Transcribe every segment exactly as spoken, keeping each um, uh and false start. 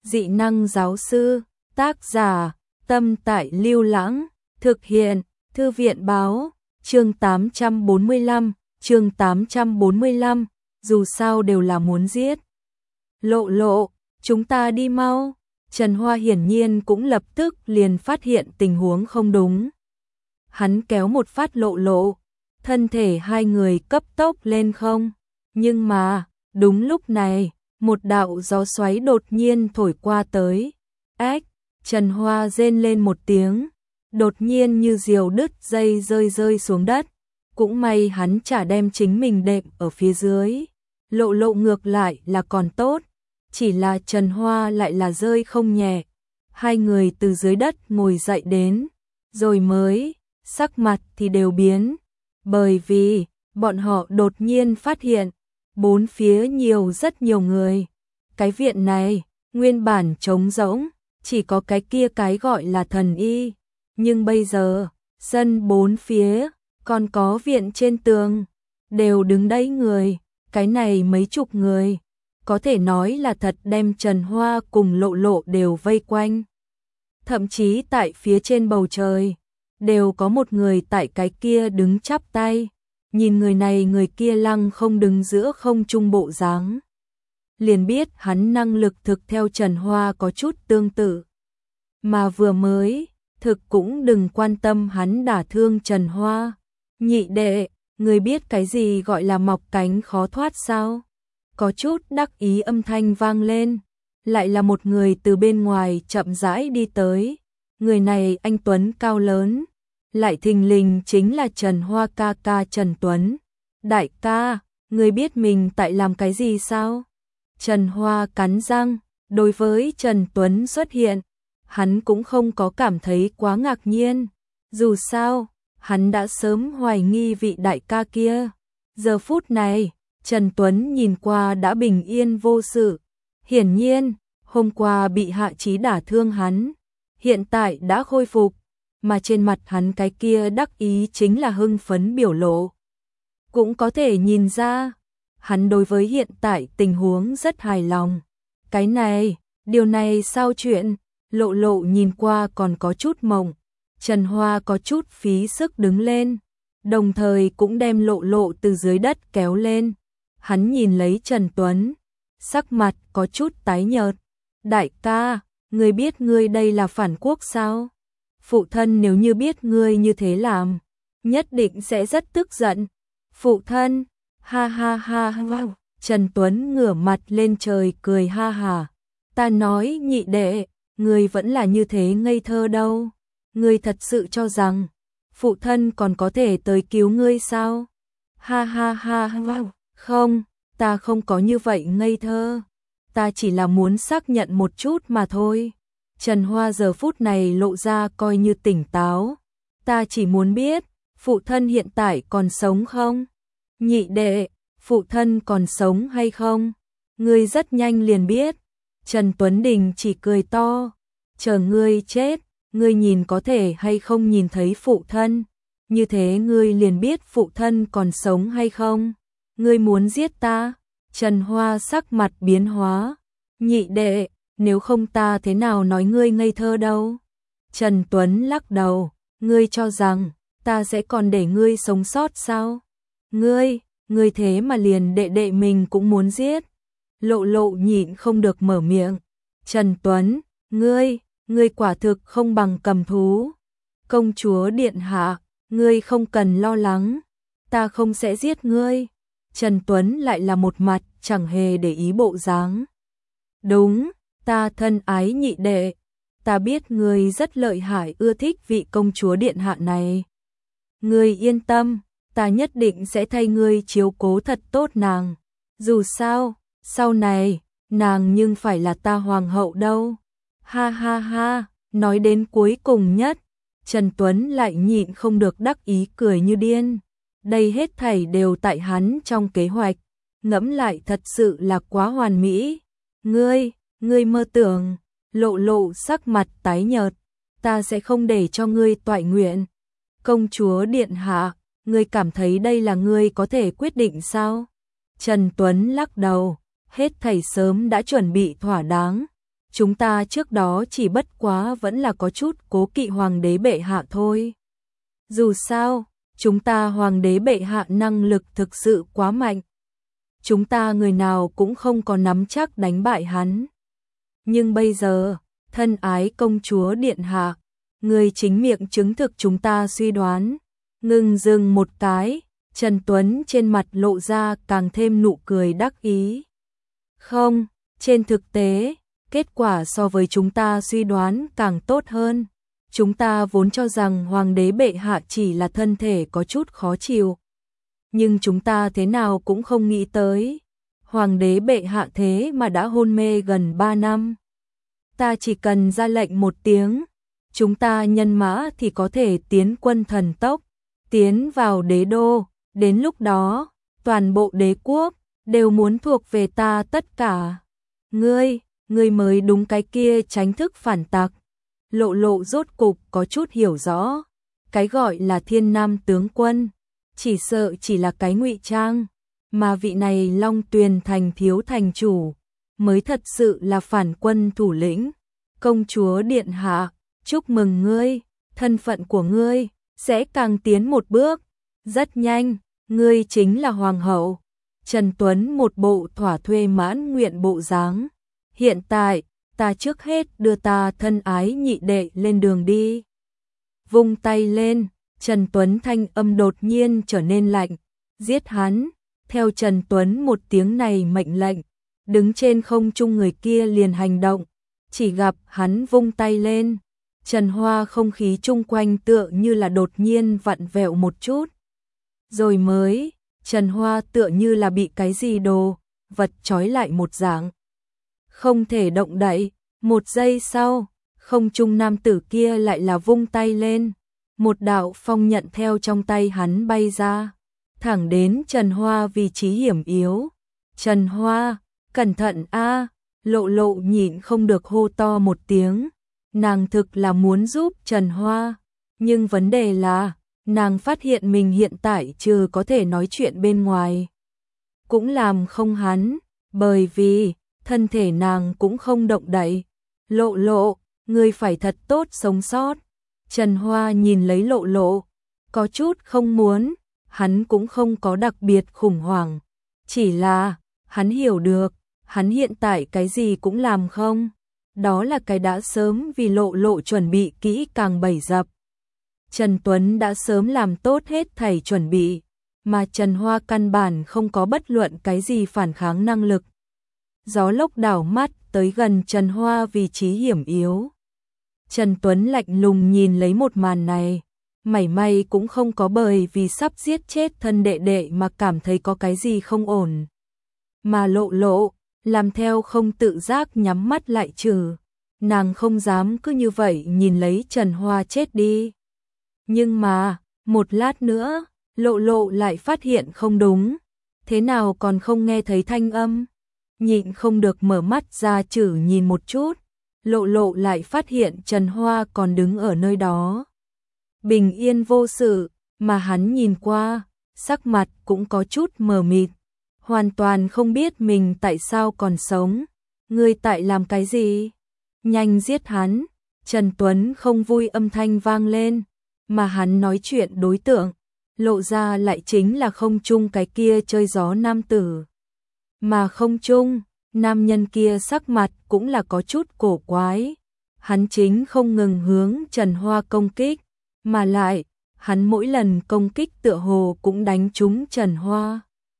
Dị năng giáo sư, tác giả, Tâm Tại Lưu Lãng, thực hiện, Thư viện báo, chương tám trăm bốn mươi lăm, chương tám trăm bốn mươi lăm, dù sao đều là muốn giết. Lộ lộ, chúng ta đi mau. Trần Hoa hiển nhiên cũng lập tức liền phát hiện tình huống không đúng. Hắn kéo một phát lộ lộ, thân thể hai người cấp tốc lên không. Nhưng mà, đúng lúc này, một đạo gió xoáy đột nhiên thổi qua tới. Ách, Trần Hoa rên lên một tiếng, đột nhiên như diều đứt dây rơi rơi xuống đất. Cũng may hắn chả đem chính mình đệm ở phía dưới. Lộ lộ ngược lại là còn tốt, chỉ là Trần Hoa lại là rơi không nhẹ. Hai người từ dưới đất ngồi dậy đến, rồi mới, sắc mặt thì đều biến. Bởi vì, bọn họ đột nhiên phát hiện, bốn phía nhiều rất nhiều người. Cái viện này, nguyên bản trống rỗng, chỉ có cái kia cái gọi là thần y. Nhưng bây giờ, sân bốn phía, còn có viện trên tường, đều đứng đấy người, cái này mấy chục người. Có thể nói là thật đem Trần Hoa cùng lộ lộ đều vây quanh. Thậm chí tại phía trên bầu trời, đều có một người tại cái kia đứng chắp tay. Nhìn người này người kia lăng không đứng giữa không trung bộ dáng, liền biết hắn năng lực thực theo Trần Hoa có chút tương tự. Mà vừa mới, thực cũng đừng quan tâm hắn đả thương Trần Hoa. Nhị đệ, người biết cái gì gọi là mọc cánh khó thoát sao? Có chút đắc ý âm thanh vang lên, lại là một người từ bên ngoài chậm rãi đi tới. Người này anh tuấn cao lớn, lại thình lình chính là Trần Hoa ca ca Trần Tuấn. Đại ca, người biết mình tại làm cái gì sao? Trần Hoa cắn răng, đối với Trần Tuấn xuất hiện, hắn cũng không có cảm thấy quá ngạc nhiên. Dù sao, hắn đã sớm hoài nghi vị đại ca kia. Giờ phút này, Trần Tuấn nhìn qua đã bình yên vô sự. Hiển nhiên, hôm qua bị Hạ Chí đả thương hắn, hiện tại đã khôi phục, mà trên mặt hắn cái kia đắc ý chính là hưng phấn biểu lộ. Cũng có thể nhìn ra, hắn đối với hiện tại tình huống rất hài lòng. Cái này, điều này sao chuyện? Lộ lộ nhìn qua còn có chút mộng. Trần Hoa có chút phí sức đứng lên, đồng thời cũng đem lộ lộ từ dưới đất kéo lên. Hắn nhìn lấy Trần Tuấn, sắc mặt có chút tái nhợt. Đại ca, ngươi biết ngươi đây là phản quốc sao? Phụ thân nếu như biết ngươi như thế làm, nhất định sẽ rất tức giận. Phụ thân, ha ha ha ha. Trần Tuấn ngửa mặt lên trời cười ha hà. Ta nói nhị đệ, ngươi vẫn là như thế ngây thơ đâu. Ngươi thật sự cho rằng, phụ thân còn có thể tới cứu ngươi sao? Ha ha ha ha. Không, ta không có như vậy ngây thơ. Ta chỉ là muốn xác nhận một chút mà thôi. Trần Hoa giờ phút này lộ ra coi như tỉnh táo. Ta chỉ muốn biết, phụ thân hiện tại còn sống không? Nhị đệ, phụ thân còn sống hay không? Ngươi rất nhanh liền biết. Trần Tuấn Đình chỉ cười to. Chờ ngươi chết, ngươi nhìn có thể hay không nhìn thấy phụ thân. Như thế ngươi liền biết phụ thân còn sống hay không? Ngươi muốn giết ta? Trần Hoa sắc mặt biến hóa. Nhị đệ, nếu không ta thế nào nói ngươi ngây thơ đâu? Trần Tuấn lắc đầu. Ngươi cho rằng, ta sẽ còn để ngươi sống sót sao? Ngươi, ngươi thế mà liền đệ đệ mình cũng muốn giết. Lộ lộ nhịn không được mở miệng. Trần Tuấn, ngươi, ngươi quả thực không bằng cầm thú. Công chúa điện hạ, ngươi không cần lo lắng. Ta không sẽ giết ngươi. Trần Tuấn lại là một mặt chẳng hề để ý bộ dáng. Đúng, ta thân ái nhị đệ, ta biết ngươi rất lợi hại ưa thích vị công chúa điện hạ này. Ngươi yên tâm, ta nhất định sẽ thay ngươi chiếu cố thật tốt nàng. Dù sao, sau này, nàng nhưng phải là ta hoàng hậu đâu. Ha ha ha, nói đến cuối cùng nhất, Trần Tuấn lại nhịn không được đắc ý cười như điên. Đây hết thảy đều tại hắn trong kế hoạch, ngẫm lại thật sự là quá hoàn mỹ. Ngươi, ngươi mơ tưởng, lộ lộ sắc mặt tái nhợt, ta sẽ không để cho ngươi toại nguyện. Công chúa điện hạ, ngươi cảm thấy đây là ngươi có thể quyết định sao? Trần Tuấn lắc đầu, hết thảy sớm đã chuẩn bị thỏa đáng. chúng ta trước đó chỉ bất quá vẫn là có chút cố kỵ hoàng đế bệ hạ thôi. Dù sao, chúng ta hoàng đế bệ hạ năng lực thực sự quá mạnh. Chúng ta người nào cũng không có nắm chắc đánh bại hắn. Nhưng bây giờ, thân ái công chúa điện hạ, người chính miệng chứng thực chúng ta suy đoán. Ngừng dừng một cái, Trần Tuấn trên mặt lộ ra càng thêm nụ cười đắc ý. Không, trên thực tế, kết quả so với chúng ta suy đoán càng tốt hơn. Chúng ta vốn cho rằng hoàng đế bệ hạ chỉ là thân thể có chút khó chịu. Nhưng chúng ta thế nào cũng không nghĩ tới. Hoàng đế bệ hạ thế mà đã hôn mê gần ba năm. Ta chỉ cần ra lệnh một tiếng, chúng ta nhân mã thì có thể tiến quân thần tốc, tiến vào đế đô. Đến lúc đó, toàn bộ đế quốc đều muốn thuộc về ta tất cả. Ngươi, ngươi mới đúng cái kia tránh thức phản tặc. Lộ Lộ rốt cục có chút hiểu rõ, cái gọi là Thiên Nam tướng quân, chỉ sợ chỉ là cái ngụy trang, mà vị này Long Tuyền thành thiếu thành chủ mới thật sự là phản quân thủ lĩnh. Công chúa điện hạ, chúc mừng ngươi, thân phận của ngươi sẽ càng tiến một bước, rất nhanh, ngươi chính là hoàng hậu. Trần Tuấn một bộ thỏa thuê mãn nguyện bộ dáng. Hiện tại, ta trước hết đưa ta thân ái nhị đệ lên đường đi. Vung tay lên, Trần Tuấn thanh âm đột nhiên trở nên lạnh. Giết hắn, theo Trần Tuấn một tiếng này mệnh lệnh, đứng trên không trung người kia liền hành động. Chỉ gặp hắn vung tay lên, Trần Hoa không khí chung quanh tựa như là đột nhiên vặn vẹo một chút. Rồi mới, Trần Hoa tựa như là bị cái gì đồ, vật trói lại một dạng. Không thể động đậy, một giây sau, không trung nam tử kia lại là vung tay lên. Một đạo phong nhận theo trong tay hắn bay ra, thẳng đến Trần Hoa vị trí hiểm yếu. Trần Hoa, cẩn thận a! Lộ Lộ nhịn không được hô to một tiếng. Nàng thực là muốn giúp Trần Hoa, nhưng vấn đề là, nàng phát hiện mình hiện tại trừ có thể nói chuyện bên ngoài, cũng làm không hắn, bởi vì thân thể nàng cũng không động đậy. Lộ Lộ, ngươi phải thật tốt sống sót. Trần Hoa nhìn lấy Lộ Lộ, có chút không muốn, hắn cũng không có đặc biệt khủng hoảng, chỉ là hắn hiểu được, hắn hiện tại cái gì cũng làm không, đó là cái đã sớm vì Lộ Lộ chuẩn bị kỹ càng bày dập. Trần Tuấn đã sớm làm tốt hết thảy chuẩn bị, mà Trần Hoa căn bản không có bất luận cái gì phản kháng năng lực. Gió lốc đảo mắt tới gần Trần Hoa vị trí hiểm yếu. Trần Tuấn lạnh lùng nhìn lấy một màn này, mảy may cũng không có bởi vì sắp giết chết thân đệ đệ mà cảm thấy có cái gì không ổn. Mà Lộ Lộ, làm theo không tự giác nhắm mắt lại trừ, nàng không dám cứ như vậy nhìn lấy Trần Hoa chết đi. Nhưng mà, một lát nữa, Lộ Lộ lại phát hiện không đúng, thế nào còn không nghe thấy thanh âm. Nhịn không được mở mắt ra chử nhìn một chút, Lộ Lộ lại phát hiện Trần Hoa còn đứng ở nơi đó. Bình yên vô sự, mà hắn nhìn qua, sắc mặt cũng có chút mờ mịt, hoàn toàn không biết mình tại sao còn sống. Ngươi tại làm cái gì? Nhanh giết hắn! Trần Tuấn không vui âm thanh vang lên, mà hắn nói chuyện đối tượng, lộ ra lại chính là không trung cái kia chơi gió nam tử. Mà không trung, nam nhân kia sắc mặt cũng là có chút cổ quái. Hắn chính không ngừng hướng Trần Hoa công kích, mà lại, hắn mỗi lần công kích tựa hồ cũng đánh trúng Trần Hoa.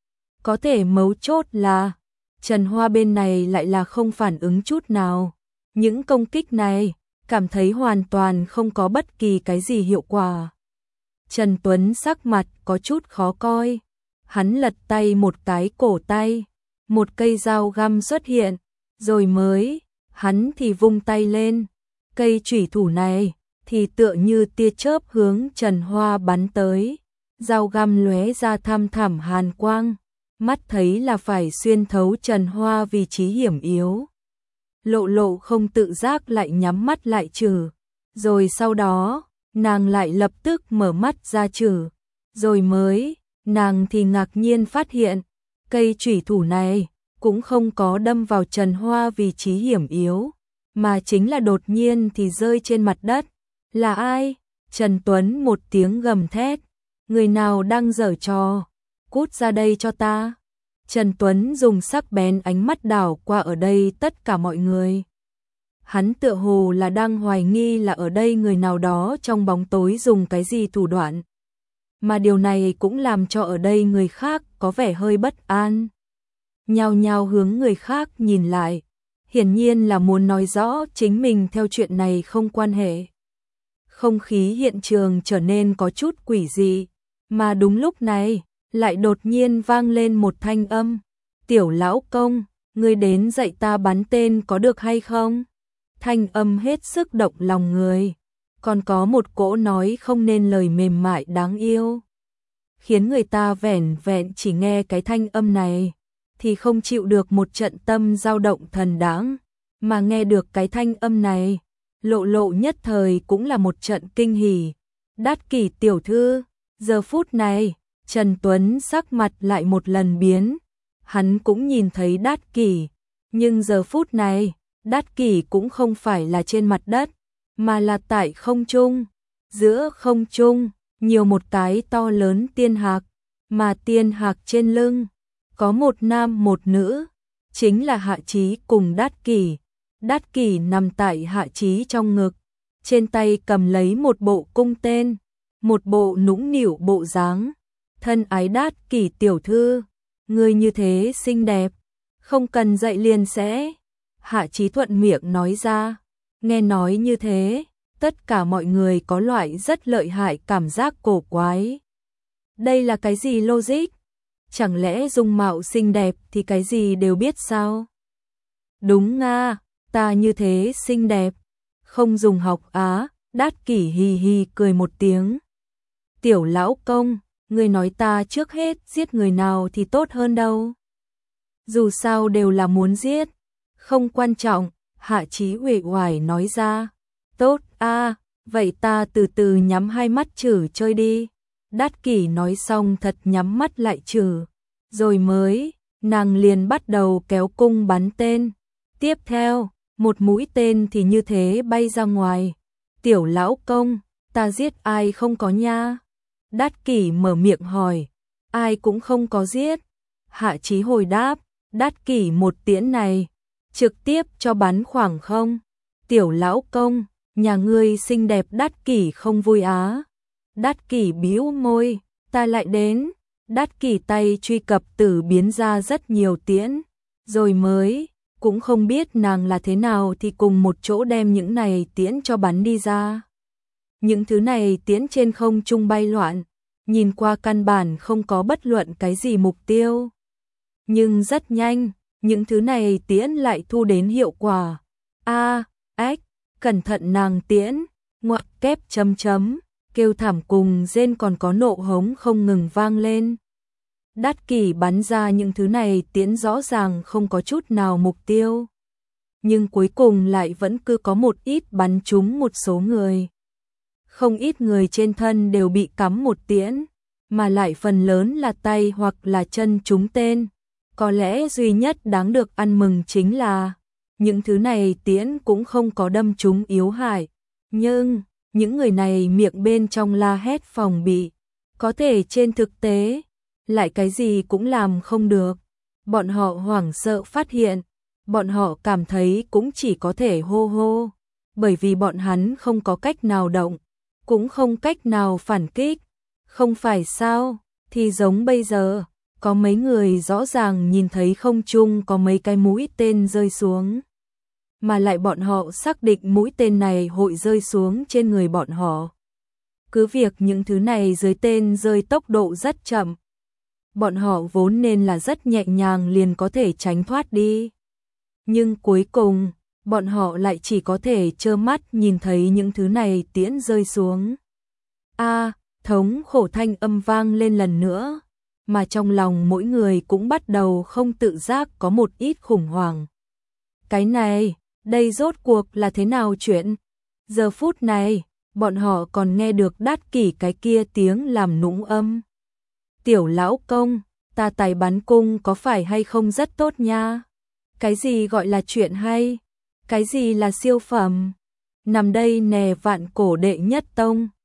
Có thể mấu chốt là, Trần Hoa bên này lại là không phản ứng chút nào. Những công kích này, cảm thấy hoàn toàn không có bất kỳ cái gì hiệu quả. Trần Tuấn sắc mặt có chút khó coi. Hắn lật tay một cái cổ tay, một cây dao găm xuất hiện, rồi mới, hắn thì vung tay lên. Cây chủy thủ này, thì tựa như tia chớp hướng Trần Hoa bắn tới. Dao găm lóe ra thăm thẳm hàn quang, mắt thấy là phải xuyên thấu Trần Hoa vị trí hiểm yếu. Lộ Lộ không tự giác lại nhắm mắt lại trừ, rồi sau đó, nàng lại lập tức mở mắt ra trừ, rồi mới, nàng thì ngạc nhiên phát hiện, cây chủy thủ này cũng không có đâm vào Trần Hoa vị trí hiểm yếu, mà chính là đột nhiên thì rơi trên mặt đất. Là ai? Trần Tuấn một tiếng gầm thét. Người nào đang giở trò? Cút ra đây cho ta. Trần Tuấn dùng sắc bén ánh mắt đảo qua ở đây tất cả mọi người. Hắn tựa hồ là đang hoài nghi là ở đây người nào đó trong bóng tối dùng cái gì thủ đoạn. Mà điều này cũng làm cho ở đây người khác có vẻ hơi bất an. Nhao nhao hướng người khác nhìn lại. Hiển nhiên là muốn nói rõ chính mình theo chuyện này không quan hệ. Không khí hiện trường trở nên có chút quỷ dị. Mà đúng lúc này, lại đột nhiên vang lên một thanh âm. Tiểu lão công, ngươi đến dạy ta bắn tên có được hay không? Thanh âm hết sức động lòng người. Còn có một cỗ nói không nên lời mềm mại đáng yêu. Khiến người ta vẻn vẹn chỉ nghe cái thanh âm này. Thì không chịu được một trận tâm dao động thần đáng. Mà nghe được cái thanh âm này. Lộ lộ nhất thời cũng là một trận kinh hỉ. Đát Kỷ tiểu thư. Giờ phút này, Trần Tuấn sắc mặt lại một lần biến. Hắn cũng nhìn thấy Đát Kỷ. Nhưng giờ phút này, Đát Kỷ cũng không phải là trên mặt đất. Mà là tại không trung. Giữa không trung, nhiều một cái to lớn tiên hạc. Mà tiên hạc trên lưng, có một nam một nữ. Chính là Hạ Chí cùng Đát Kỷ. Đát Kỷ nằm tại Hạ Chí trong ngực. Trên tay cầm lấy một bộ cung tên. Một bộ nũng nịu bộ dáng. Thân ái Đát Kỷ tiểu thư, người như thế xinh đẹp, không cần dạy liền sẽ. Hạ Chí thuận miệng nói ra. Nghe nói như thế, tất cả mọi người có loại rất lợi hại cảm giác cổ quái. Đây là cái gì logic? Chẳng lẽ dung mạo xinh đẹp thì cái gì đều biết sao? Đúng nga, ta như thế xinh đẹp, không dùng học á. Đát Kỷ hì hì cười một tiếng. Tiểu lão công, người nói ta trước hết giết người nào thì tốt hơn đâu. Dù sao đều là muốn giết, không quan trọng. Hạ Chí uể oải nói ra. Tốt a, vậy ta từ từ nhắm hai mắt chử chơi đi. Đát Kỷ nói xong thật nhắm mắt lại chử. Rồi mới, nàng liền bắt đầu kéo cung bắn tên. Tiếp theo, một mũi tên thì như thế bay ra ngoài. Tiểu lão công, ta giết ai không có nha? Đát Kỷ mở miệng hỏi. Ai cũng không có giết. Hạ Chí hồi đáp. Đát Kỷ một tiễn này, trực tiếp cho bắn khoảng không. Tiểu lão công, nhà ngươi xinh đẹp. Đát Kỷ không vui á. Đát Kỷ bĩu môi. Ta lại đến. Đát Kỷ tay truy cập tử biến ra rất nhiều tiễn. Rồi mới, cũng không biết nàng là thế nào thì cùng một chỗ đem những này tiễn cho bắn đi ra. Những thứ này tiễn trên không trung bay loạn, nhìn qua căn bản không có bất luận cái gì mục tiêu. Nhưng rất nhanh, những thứ này tiễn lại thu đến hiệu quả. A, ếch, cẩn thận nàng tiễn, ngoặc kép chấm chấm, kêu thảm cùng rên còn có nộ hống không ngừng vang lên. Đát Kỷ bắn ra những thứ này tiễn rõ ràng không có chút nào mục tiêu. Nhưng cuối cùng lại vẫn cứ có một ít bắn trúng một số người. Không ít người trên thân đều bị cắm một tiễn, mà lại phần lớn là tay hoặc là chân trúng tên. Có lẽ duy nhất đáng được ăn mừng chính là những thứ này tiễn cũng không có đâm trúng yếu hại. Nhưng, những người này miệng bên trong la hét phòng bị. Có thể trên thực tế, lại cái gì cũng làm không được. Bọn họ hoảng sợ phát hiện. Bọn họ cảm thấy cũng chỉ có thể hô hô. Bởi vì bọn hắn không có cách nào động. Cũng không cách nào phản kích. Không phải sao, thì giống bây giờ, có mấy người rõ ràng nhìn thấy không trung có mấy cái mũi tên rơi xuống. Mà lại bọn họ xác định mũi tên này hội rơi xuống trên người bọn họ. Cứ việc những thứ này dưới tên rơi tốc độ rất chậm. Bọn họ vốn nên là rất nhẹ nhàng liền có thể tránh thoát đi. Nhưng cuối cùng, bọn họ lại chỉ có thể trơ mắt nhìn thấy những thứ này tiễn rơi xuống. A, thống khổ thanh âm vang lên lần nữa, mà trong lòng mỗi người cũng bắt đầu không tự giác có một ít khủng hoảng. Cái này, đây rốt cuộc là thế nào chuyện? Giờ phút này, bọn họ còn nghe được Đát Kỷ cái kia tiếng làm nũng âm. Tiểu lão công, ta tài bắn cung có phải hay không rất tốt nha? Cái gì gọi là chuyện hay? Cái gì là siêu phẩm? Nằm đây nè, vạn cổ đệ nhất tông.